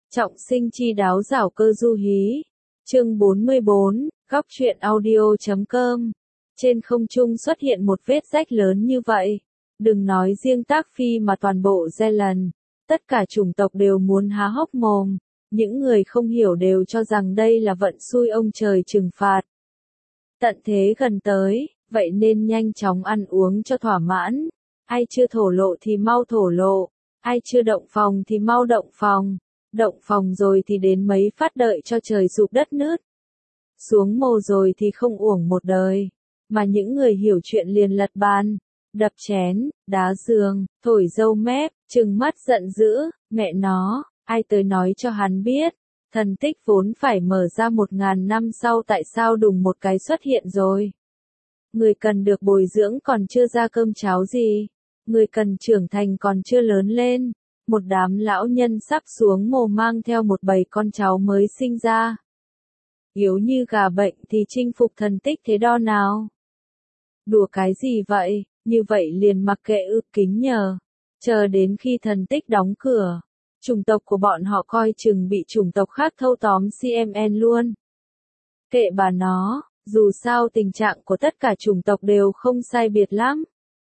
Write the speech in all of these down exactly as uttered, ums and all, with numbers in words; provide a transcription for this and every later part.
Trọng sinh chi đáo giảo cơ du hí. Chương bốn mươi bốn, góc truyện audio chấm com. Trên không trung xuất hiện một vết rách lớn như vậy. Đừng nói riêng Tác Phi mà toàn bộ Zealand. Tất cả chủng tộc đều muốn há hốc mồm. Những người không hiểu đều cho rằng đây là vận xui ông trời trừng phạt. Tận thế gần tới, vậy nên nhanh chóng ăn uống cho thỏa mãn. Ai chưa thổ lộ thì mau thổ lộ. Ai chưa động phòng thì mau động phòng. Động phòng rồi thì đến mấy phát đợi cho trời sụp đất nứt. Xuống mồ rồi thì không uổng một đời. Mà những người hiểu chuyện liền lật bàn, đập chén, đá giường, thổi râu mép, trừng mắt giận dữ, mẹ nó, ai tới nói cho hắn biết. Thần tích vốn phải mở ra một ngàn năm sau tại sao đùng một cái xuất hiện rồi. Người cần được bồi dưỡng còn chưa ra cơm cháo gì. Người cần trưởng thành còn chưa lớn lên. Một đám lão nhân sắp xuống mồ mang theo một bầy con cháu mới sinh ra. Yếu như gà bệnh thì chinh phục thần tích thế đo nào? Đùa cái gì vậy, như vậy liền mặc kệ ư kính nhờ. Chờ đến khi thần tích đóng cửa, chủng tộc của bọn họ coi chừng bị chủng tộc khác thâu tóm xê em en luôn. Kệ bà nó, dù sao tình trạng của tất cả chủng tộc đều không sai biệt lắm.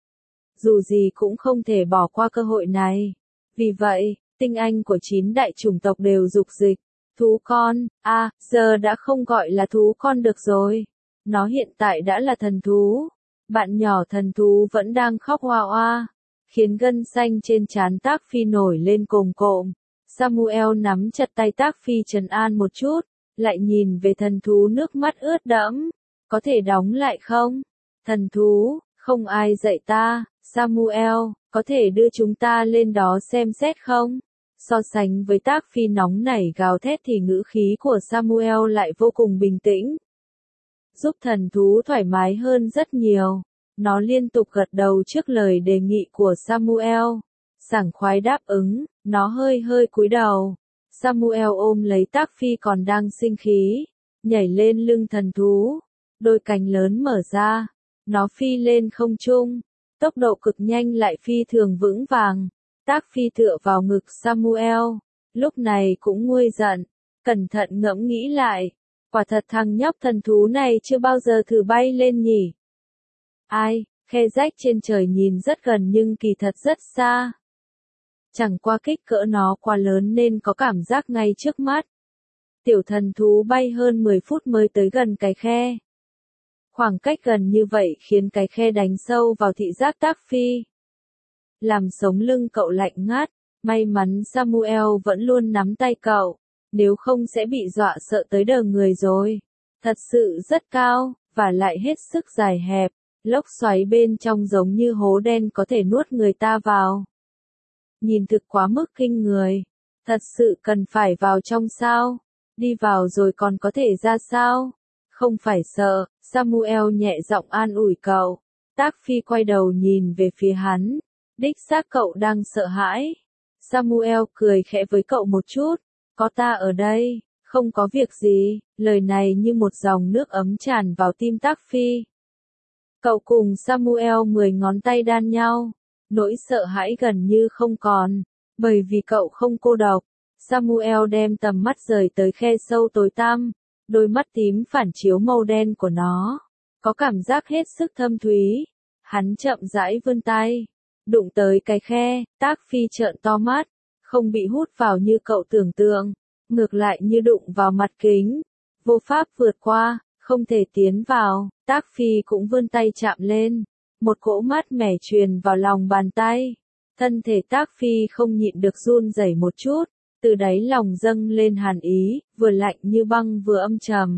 Dù gì cũng không thể bỏ qua cơ hội này. Vì vậy, tinh anh của chín đại chủng tộc đều dục dịch. Thú con, a à, giờ đã không gọi là thú con được rồi. Nó hiện tại đã là thần thú. Bạn nhỏ thần thú vẫn đang khóc oa oa, khiến gân xanh trên trán Tác Phi nổi lên cồm cộm. Samuel nắm chặt tay Tác Phi trấn an một chút, lại nhìn về thần thú nước mắt ướt đẫm. Có thể đóng lại không? Thần thú, không ai dạy ta. Samuel, có thể đưa chúng ta lên đó xem xét không? So sánh với Tác Phi nóng nảy gào thét thì ngữ khí của Samuel lại vô cùng bình tĩnh. Giúp thần thú thoải mái hơn rất nhiều. Nó liên tục gật đầu trước lời đề nghị của Samuel. Sảng khoái đáp ứng, nó hơi hơi cúi đầu. Samuel ôm lấy Tác Phi còn đang sinh khí, nhảy lên lưng thần thú. Đôi cánh lớn mở ra, nó phi lên không trung. Tốc độ cực nhanh lại phi thường vững vàng. Tác Phi tựa vào ngực Samuel, lúc này cũng nguôi giận, cẩn thận ngẫm nghĩ lại. Quả thật thằng nhóc thần thú này chưa bao giờ thử bay lên nhỉ. Ai, khe rách trên trời nhìn rất gần nhưng kỳ thật rất xa. Chẳng qua kích cỡ nó quá lớn nên có cảm giác ngay trước mắt. Tiểu thần thú bay hơn mười phút mới tới gần cái khe. Khoảng cách gần như vậy khiến cái khe đánh sâu vào thị giác Tác Phi. Làm sống lưng cậu lạnh ngắt, may mắn Samuel vẫn luôn nắm tay cậu, nếu không sẽ bị dọa sợ tới đờ người rồi. Thật sự rất cao, và lại hết sức dài hẹp, lốc xoáy bên trong giống như hố đen có thể nuốt người ta vào. Nhìn thực quá mức kinh người, thật sự cần phải vào trong sao? Đi vào rồi còn có thể ra sao? Không phải sợ, Samuel nhẹ giọng an ủi cậu. Tác Phi quay đầu nhìn về phía hắn. Đích xác cậu đang sợ hãi. Samuel cười khẽ với cậu một chút. Có ta ở đây, không có việc gì. Lời này như một dòng nước ấm tràn vào tim Tác Phi. Cậu cùng Samuel mười ngón tay đan nhau. Nỗi sợ hãi gần như không còn. Bởi vì cậu không cô độc. Samuel đem tầm mắt rời tới khe sâu tối tăm. Đôi mắt tím phản chiếu màu đen của nó. Có cảm giác hết sức thâm thúy. Hắn chậm rãi vươn tay. Đụng tới cái khe, Tác Phi trợn to mắt. Không bị hút vào như cậu tưởng tượng. Ngược lại như đụng vào mặt kính. Vô pháp vượt qua, không thể tiến vào. Tác Phi cũng vươn tay chạm lên. Một cỗ mát mẻ truyền vào lòng bàn tay. Thân thể Tác Phi không nhịn được run rẩy một chút. Từ đáy lòng dâng lên hàn ý, vừa lạnh như băng vừa âm trầm.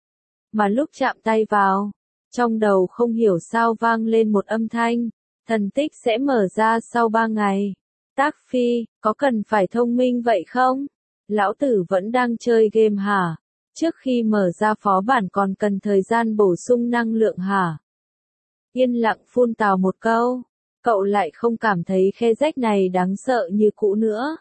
Mà lúc chạm tay vào, trong đầu không hiểu sao vang lên một âm thanh, thần tích sẽ mở ra sau ba ngày. Tác Phi, có cần phải thông minh vậy không? Lão tử vẫn đang chơi game hả? Trước khi mở ra phó bản còn cần thời gian bổ sung năng lượng hả? Yên lặng phun tào một câu, cậu lại không cảm thấy khe rách này đáng sợ như cũ nữa.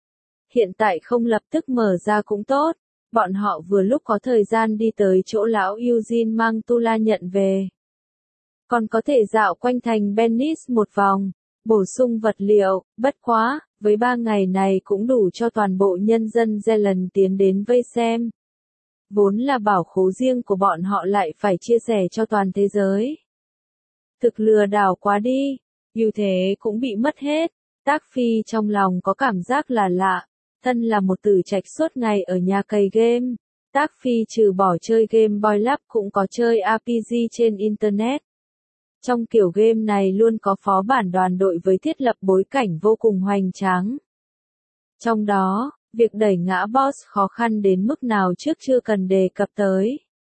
Hiện tại không lập tức mở ra cũng tốt, bọn họ vừa lúc có thời gian đi tới chỗ lão Eugene mang Tula nhận về. Còn có thể dạo quanh thành Venice một vòng, bổ sung vật liệu, bất quá, Với ba ngày này cũng đủ cho toàn bộ nhân dân Zealand tiến đến vây xem. Vốn là bảo khố riêng của bọn họ lại phải chia sẻ cho toàn thế giới. Thực lừa đảo quá đi, như thế cũng bị mất hết. Tác Phi trong lòng có cảm giác là lạ, thân là một tử trạch suốt ngày ở nhà cày game. Tác Phi trừ bỏ chơi game Boy Lab cũng có chơi rờ pê giê trên Internet. Trong kiểu game này luôn có phó bản đoàn đội với thiết lập bối cảnh vô cùng hoành tráng. Trong đó, việc đẩy ngã boss khó khăn đến mức nào trước chưa cần đề cập tới.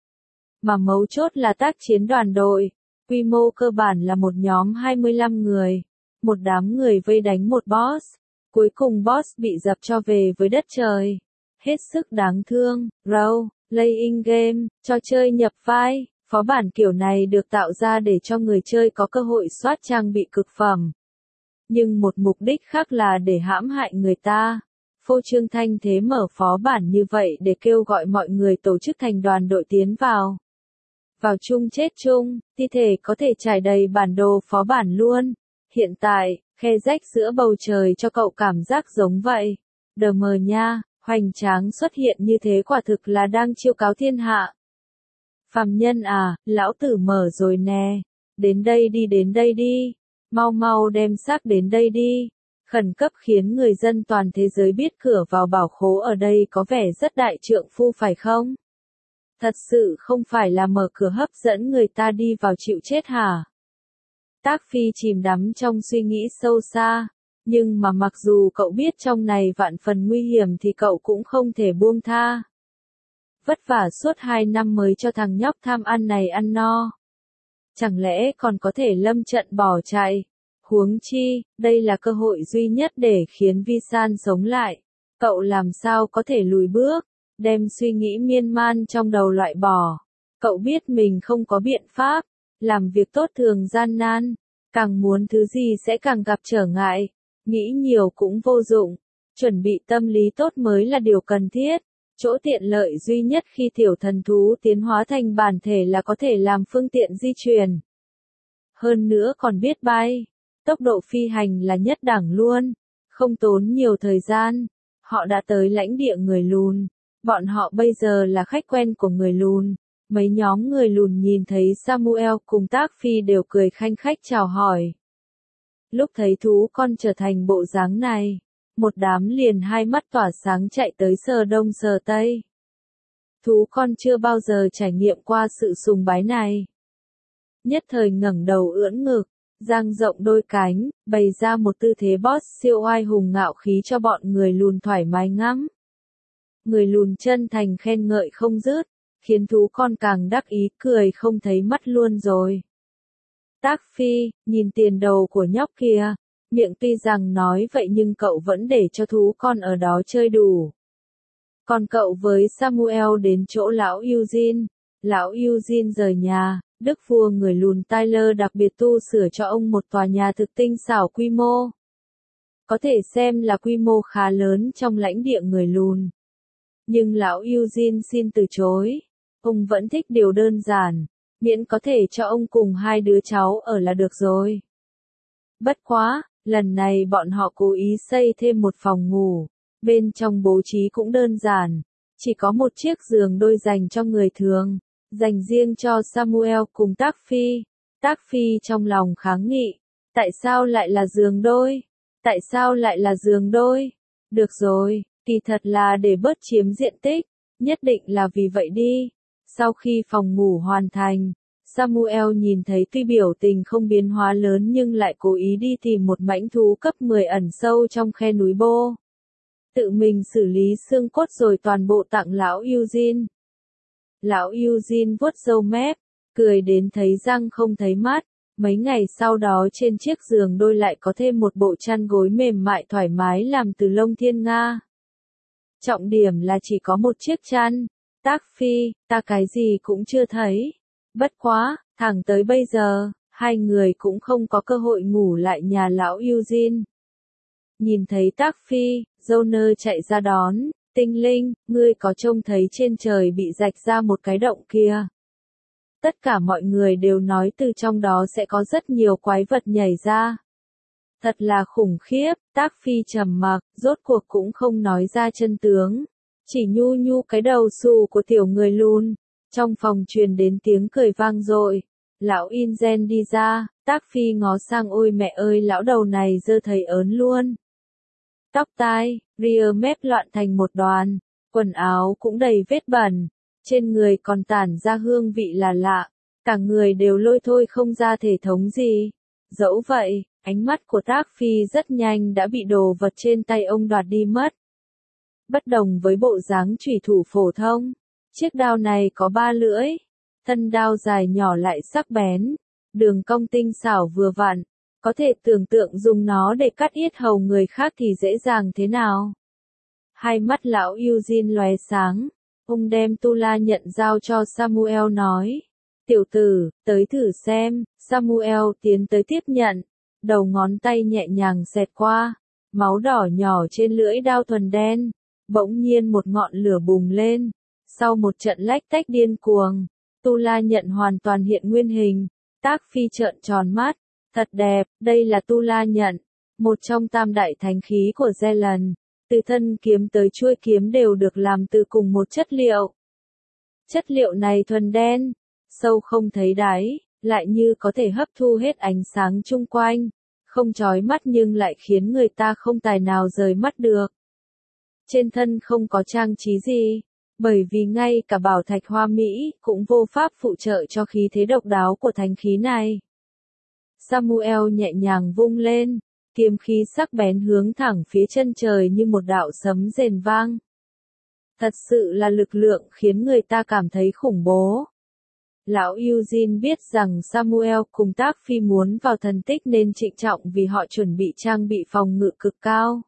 Mà mấu chốt là tác chiến đoàn đội, quy mô cơ bản là một nhóm hai mươi lăm người, một đám người vây đánh một boss, cuối cùng boss bị dập cho về với đất trời. Hết sức đáng thương, role playing game, trò chơi nhập vai, phó bản kiểu này được tạo ra để cho người chơi có cơ hội soát trang bị cực phẩm. Nhưng một mục đích khác là để hãm hại người ta. Phô trương thanh thế mở phó bản như vậy để kêu gọi mọi người tổ chức thành đoàn đội tiến vào. Vào chung chết chung, thi thể có thể trải đầy bản đồ phó bản luôn. Hiện tại, khe rách giữa bầu trời cho cậu cảm giác giống vậy. Đờ mờ nha, hoành tráng xuất hiện như thế quả thực là đang chiêu cáo thiên hạ. Phàm nhân à, lão tử mở rồi nè. Đến đây đi đến đây đi. Mau mau đem xác đến đây đi. Khẩn cấp khiến người dân toàn thế giới biết cửa vào bảo khố ở đây có vẻ rất đại trượng phu phải không? Thật sự không phải là mở cửa hấp dẫn người ta đi vào chịu chết hả? Tác Phi chìm đắm trong suy nghĩ sâu xa, nhưng mà mặc dù cậu biết trong này vạn phần nguy hiểm thì cậu cũng không thể buông tha. Vất vả suốt hai năm mới cho thằng nhóc tham ăn này ăn no. Chẳng lẽ còn có thể lâm trận bỏ chạy? Huống chi, đây là cơ hội duy nhất để khiến Vi San sống lại. Cậu làm sao có thể lùi bước, đem suy nghĩ miên man trong đầu loại bỏ. Cậu biết mình không có biện pháp, làm việc tốt thường gian nan, càng muốn thứ gì sẽ càng gặp trở ngại, nghĩ nhiều cũng vô dụng, chuẩn bị tâm lý tốt mới là điều cần thiết. Chỗ tiện lợi duy nhất khi tiểu thần thú tiến hóa thành bản thể là có thể làm phương tiện di chuyển. Hơn nữa còn biết bay. Tốc độ phi hành là nhất đẳng luôn, không tốn nhiều thời gian. Họ đã tới lãnh địa người lùn. Bọn họ bây giờ là khách quen của người lùn. Mấy nhóm người lùn nhìn thấy Samuel cùng Tác Phi đều cười khanh khách chào hỏi. Lúc thấy thú con trở thành bộ dáng này, một đám liền hai mắt tỏa sáng chạy tới sờ đông sờ tây. Thú con chưa bao giờ trải nghiệm qua sự sùng bái này. Nhất thời ngẩng đầu ưỡn ngực, dang rộng đôi cánh, bày ra một tư thế boss siêu oai hùng ngạo khí cho bọn người lùn thoải mái ngắm. Người lùn chân thành khen ngợi không dứt, khiến thú con càng đắc ý cười không thấy mắt luôn rồi. Tác Phi, nhìn tiền đầu của nhóc kia, miệng tuy rằng nói vậy nhưng cậu vẫn để cho thú con ở đó chơi đủ. Còn cậu với Samuel đến chỗ lão Eugene, lão Eugene rời nhà. Đức vua người lùn Tyler đặc biệt tu sửa cho ông một tòa nhà thực tinh xảo quy mô. Có thể xem là quy mô khá lớn trong lãnh địa người lùn. Nhưng lão Eugene xin từ chối. Ông vẫn thích điều đơn giản, miễn có thể cho ông cùng hai đứa cháu ở là được rồi. Bất quá, lần này bọn họ cố ý xây thêm một phòng ngủ. Bên trong bố trí cũng đơn giản, chỉ có một chiếc giường đôi dành cho người thường. Dành riêng cho Samuel cùng Tác Phi. Tác Phi trong lòng kháng nghị. Tại sao lại là giường đôi? Tại sao lại là giường đôi? Được rồi, kỳ thật là để bớt chiếm diện tích. Nhất định là vì vậy đi. Sau khi phòng ngủ hoàn thành, Samuel nhìn thấy tuy biểu tình không biến hóa lớn nhưng lại cố ý đi tìm một mãnh thú cấp mười ẩn sâu trong khe núi bô. Tự mình xử lý xương cốt rồi toàn bộ tặng lão Eugene. Lão Eugene vuốt râu mép, cười đến thấy răng không thấy mắt. Mấy ngày sau đó trên chiếc giường đôi lại có thêm một bộ chăn gối mềm mại thoải mái làm từ lông thiên nga. Trọng điểm là chỉ có một chiếc chăn. Tác Phi, ta cái gì cũng chưa thấy. Bất quá, thẳng tới bây giờ, hai người cũng không có cơ hội ngủ lại nhà lão Eugene. Nhìn thấy Tác Phi, Joner chạy ra đón. Tinh linh, ngươi có trông thấy trên trời bị rạch ra một cái động kia? Tất cả mọi người đều nói từ trong đó sẽ có rất nhiều quái vật nhảy ra. Thật là khủng khiếp, Tác Phi trầm mặc, rốt cuộc cũng không nói ra chân tướng. Chỉ nhu nhu cái đầu xù của tiểu người lùn. Trong phòng truyền đến tiếng cười vang dội. Lão In Gen đi ra, Tác Phi ngó sang ôi mẹ ơi lão đầu này dơ thấy ớn luôn. Tóc tai, ria mép loạn thành một đoàn, quần áo cũng đầy vết bẩn, trên người còn tản ra hương vị là lạ, cả người đều lôi thôi không ra thể thống gì. Dẫu vậy, ánh mắt của Tác Phi rất nhanh đã bị đồ vật trên tay ông đoạt đi mất. Bất đồng với bộ dáng chủy thủ phổ thông, chiếc đao này có ba lưỡi, thân đao dài nhỏ lại sắc bén, đường cong tinh xảo vừa vặn, có thể tưởng tượng dùng nó để cắt yết hầu người khác thì dễ dàng thế nào. Hai mắt lão Eugene lóe sáng, ông đem tu la nhận giao cho Samuel nói. Tiểu tử, tới thử xem, Samuel tiến tới tiếp nhận, đầu ngón tay nhẹ nhàng xẹt qua, máu đỏ nhỏ trên lưỡi đao thuần đen, bỗng nhiên một ngọn lửa bùng lên, sau một trận lách tách điên cuồng, tu la nhận hoàn toàn hiện nguyên hình, Tác Phi trợn tròn mắt, thật đẹp, đây là tu la nhận, một trong tam đại thánh khí của Zealand, từ thân kiếm tới chuôi kiếm đều được làm từ cùng một chất liệu. Chất liệu này thuần đen, sâu không thấy đáy, lại như có thể hấp thu hết ánh sáng chung quanh, không chói mắt nhưng lại khiến người ta không tài nào rời mắt được. Trên thân không có trang trí gì, bởi vì ngay cả bảo thạch hoa mỹ cũng vô pháp phụ trợ cho khí thế độc đáo của thánh khí này. Samuel nhẹ nhàng vung lên, kiếm khí sắc bén hướng thẳng phía chân trời như một đạo sấm rền vang. Thật sự là lực lượng khiến người ta cảm thấy khủng bố. Lão Eugene biết rằng Samuel cùng Tác Phi muốn vào thần tích nên trịnh trọng vì họ chuẩn bị trang bị phòng ngự cực cao.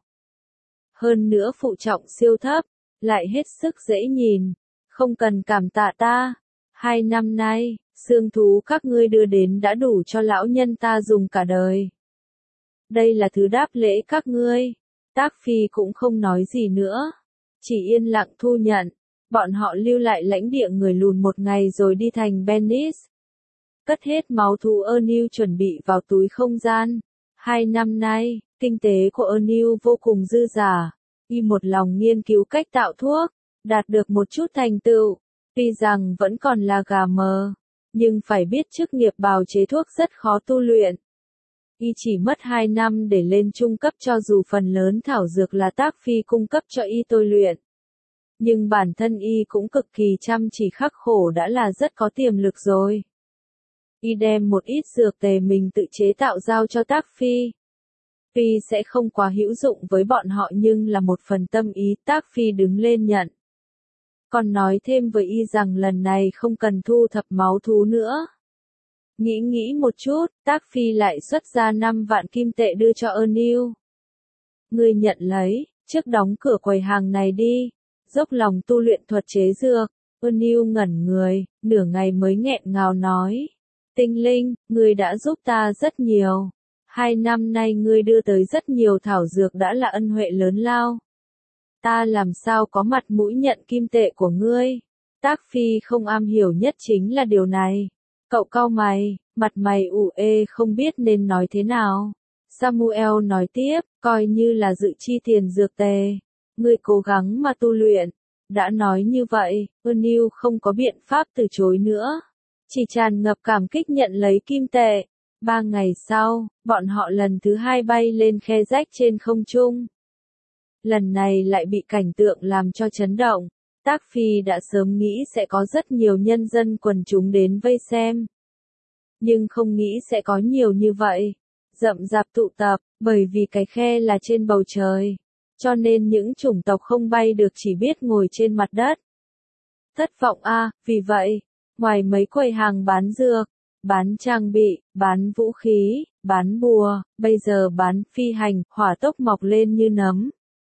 Hơn nữa phụ trọng siêu thấp, lại hết sức dễ nhìn, không cần cảm tạ ta. Hai năm nay, xương thú các ngươi đưa đến đã đủ cho lão nhân ta dùng cả đời. Đây là thứ đáp lễ các ngươi. Tác Phi cũng không nói gì nữa, chỉ yên lặng thu nhận. Bọn họ lưu lại lãnh địa người lùn một ngày rồi đi thành Benis. Cất hết máu thú Ernil chuẩn bị vào túi không gian. Hai năm nay, kinh tế của Ernil vô cùng dư giả. Y một lòng nghiên cứu cách tạo thuốc, đạt được một chút thành tựu. Tuy rằng vẫn còn là gà mờ, nhưng phải biết chức nghiệp bào chế thuốc rất khó tu luyện. Y chỉ mất hai năm để lên trung cấp cho dù phần lớn thảo dược là Tác Phi cung cấp cho Y tôi luyện. Nhưng bản thân Y cũng cực kỳ chăm chỉ khắc khổ đã là rất có tiềm lực rồi. Y đem một ít dược tề mình tự chế tạo giao cho Tác Phi. Tuy sẽ không quá hữu dụng với bọn họ nhưng là một phần tâm ý. Tác Phi đứng lên nhận. Còn nói thêm với Y rằng lần này không cần thu thập máu thú nữa. Nghĩ nghĩ một chút, Tác Phi lại xuất ra năm vạn kim tệ đưa cho Ernil. Ngươi nhận lấy, trước đóng cửa quầy hàng này đi. Dốc lòng tu luyện thuật chế dược. Ernil ngẩn người, nửa ngày mới nghẹn ngào nói. Tinh linh, ngươi đã giúp ta rất nhiều. Hai năm nay ngươi đưa tới rất nhiều thảo dược đã là ân huệ lớn lao. Ta làm sao có mặt mũi nhận kim tệ của ngươi. Tác Phi không am hiểu nhất chính là điều này. Cậu cau mày, mặt mày ủ ê không biết nên nói thế nào. Samuel nói tiếp, coi như là dự chi tiền dược tề. Ngươi cố gắng mà tu luyện. Đã nói như vậy, Ernil không có biện pháp từ chối nữa. Chỉ tràn ngập cảm kích nhận lấy kim tệ. Ba ngày sau, bọn họ lần thứ hai bay lên khe rách trên không trung. Lần này lại bị cảnh tượng làm cho chấn động. Tác Phi đã sớm nghĩ sẽ có rất nhiều nhân dân quần chúng đến vây xem. Nhưng không nghĩ sẽ có nhiều như vậy. Rậm rạp tụ tập, bởi vì cái khe là trên bầu trời. Cho nên những chủng tộc không bay được chỉ biết ngồi trên mặt đất. Thất vọng a, à, vì vậy, ngoài mấy quầy hàng bán dược, bán trang bị, bán vũ khí, bán bùa, bây giờ bán phi hành, hỏa tốc mọc lên như nấm.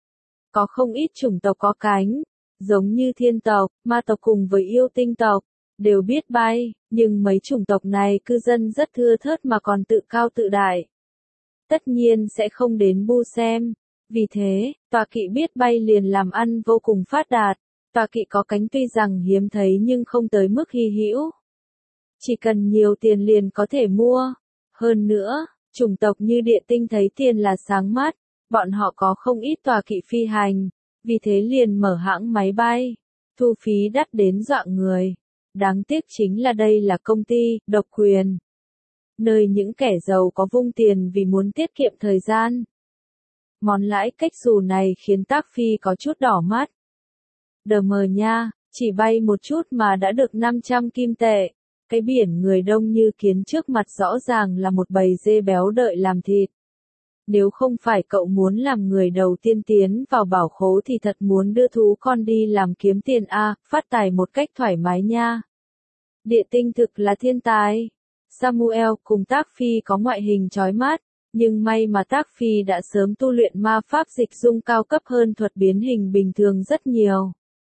Có không ít chủng tộc có cánh, giống như thiên tộc, ma tộc cùng với yêu tinh tộc, đều biết bay, nhưng mấy chủng tộc này cư dân rất thưa thớt mà còn tự cao tự đại. Tất nhiên sẽ không đến bu xem. Vì thế, tọa kỵ biết bay liền làm ăn vô cùng phát đạt. Tọa kỵ có cánh tuy rằng hiếm thấy nhưng không tới mức hy hữu. Chỉ cần nhiều tiền liền có thể mua. Hơn nữa, Chủng tộc như địa tinh thấy tiền là sáng mắt, bọn họ có không ít tòa kỵ phi hành, vì thế liền mở hãng máy bay, thu phí đắt đến dọa người. Đáng tiếc chính là đây là công ty, độc quyền, nơi những kẻ giàu có vung tiền vì muốn tiết kiệm thời gian. Món lãi cách xù này khiến Tác Phi có chút đỏ mắt. Đờ mờ nha, chỉ bay một chút mà đã được năm trăm kim tệ. Cái biển người đông như kiến trước mặt rõ ràng là một bầy dê béo đợi làm thịt. Nếu không phải cậu muốn làm người đầu tiên tiến vào bảo khố thì thật muốn đưa thú con đi làm kiếm tiền a, phát tài một cách thoải mái nha. Địa tinh thực là thiên tài. Samuel cùng Tác Phi có ngoại hình chói mắt, nhưng may mà Tác Phi đã sớm tu luyện ma pháp dịch dung cao cấp hơn thuật biến hình bình thường rất nhiều.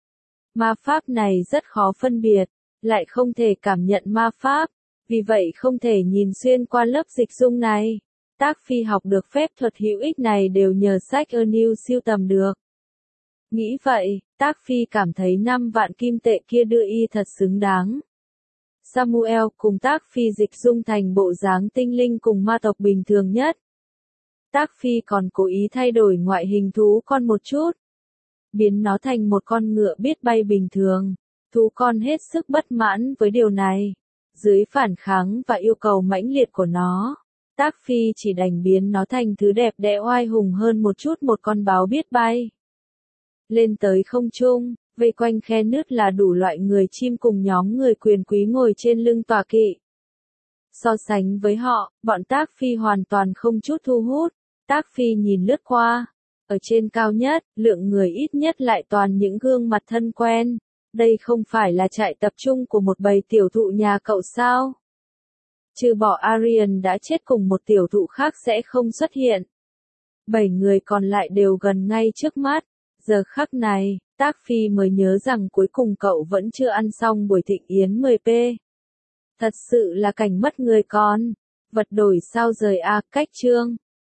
Ma pháp này rất khó phân biệt, lại không thể cảm nhận ma pháp, vì vậy không thể nhìn xuyên qua lớp dịch dung này. Tác Phi học được phép thuật hữu ích này đều nhờ sách Ernil sưu tầm được. Nghĩ vậy, Tác Phi cảm thấy năm vạn kim tệ kia đưa y thật xứng đáng. Samuel cùng Tác Phi dịch dung thành bộ dáng tinh linh cùng ma tộc bình thường nhất. Tác Phi còn cố ý thay đổi ngoại hình thú con một chút, biến nó thành một con ngựa biết bay bình thường. Thú con hết sức bất mãn với điều này. Dưới phản kháng và yêu cầu mãnh liệt của nó, Tác Phi chỉ đành biến nó thành thứ đẹp đẽ oai hùng hơn một chút, một con báo biết bay. Lên tới không trung, vây quanh khe nứt là đủ loại người chim cùng nhóm người quyền quý ngồi trên lưng tọa kỵ. So sánh với họ, bọn Tác Phi hoàn toàn không chút thu hút. Tác Phi nhìn lướt qua. Ở trên cao nhất, lượng người ít nhất lại toàn những gương mặt thân quen. Đây không phải là trại tập trung của một bầy tiểu thụ nhà cậu sao? Trừ bỏ Arian đã chết cùng một tiểu thụ khác sẽ không xuất hiện. Bảy người còn lại đều gần ngay trước mắt. Giờ khắc này, Tác Phi mới nhớ rằng cuối cùng cậu vẫn chưa ăn xong buổi thịnh yến mười p. Thật sự là cảnh mất người con. Vật đổi sao rời a, cách chương.